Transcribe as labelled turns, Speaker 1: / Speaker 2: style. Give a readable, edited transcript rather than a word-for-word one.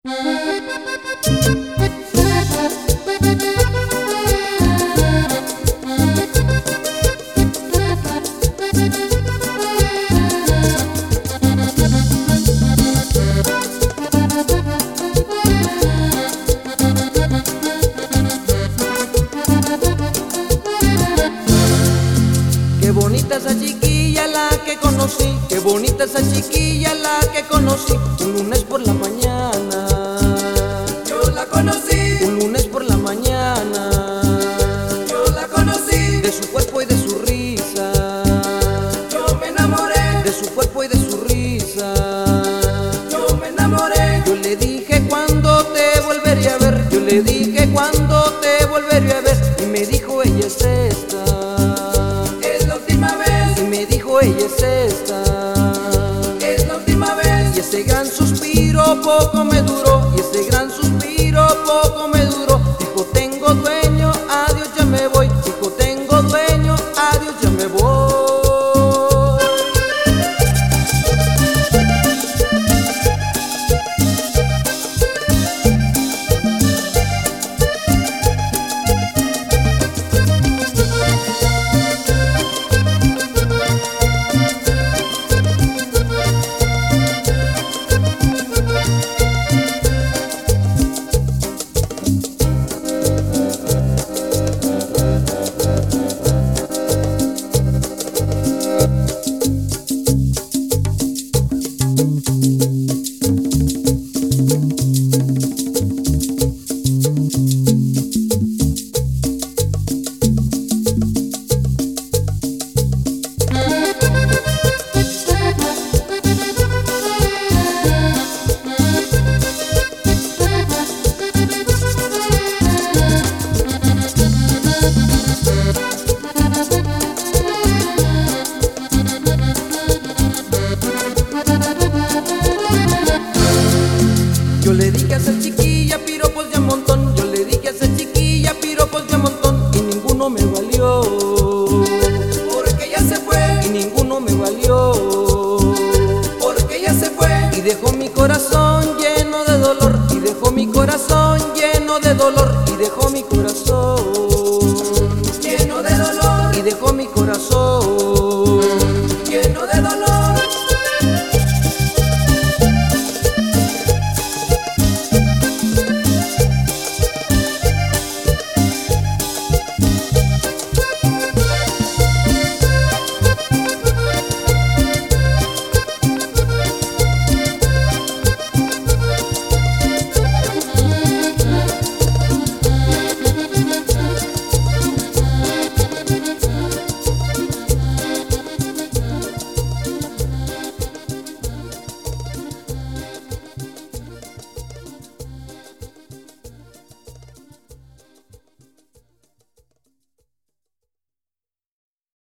Speaker 1: Qué bonita esa chiquilla la que conocí, qué bonita esa chiquilla la que conocí. Un lunes por la mañana
Speaker 2: yo la conocí,
Speaker 1: un lunes por la mañana
Speaker 2: yo la conocí,
Speaker 1: de su cuerpo y de su risa,
Speaker 2: yo me enamoré,
Speaker 1: de su cuerpo y de su risa.
Speaker 2: yo me enamoré.
Speaker 1: Yo le dije cuándo te volvería a ver, yo le dije cuándo te volvería a ver, y me dijo ella es esta,
Speaker 2: Es la última vez,
Speaker 1: y me dijo ella es esta.
Speaker 2: es la última vez.
Speaker 1: Y ese gran suspiro poco me duró, y ese gran suspiro poco me duró. Dijo tengo dueño, adiós ya me voy. Dijo tengo dueño, adiós ya me voy. Yo le dije a esa chiquilla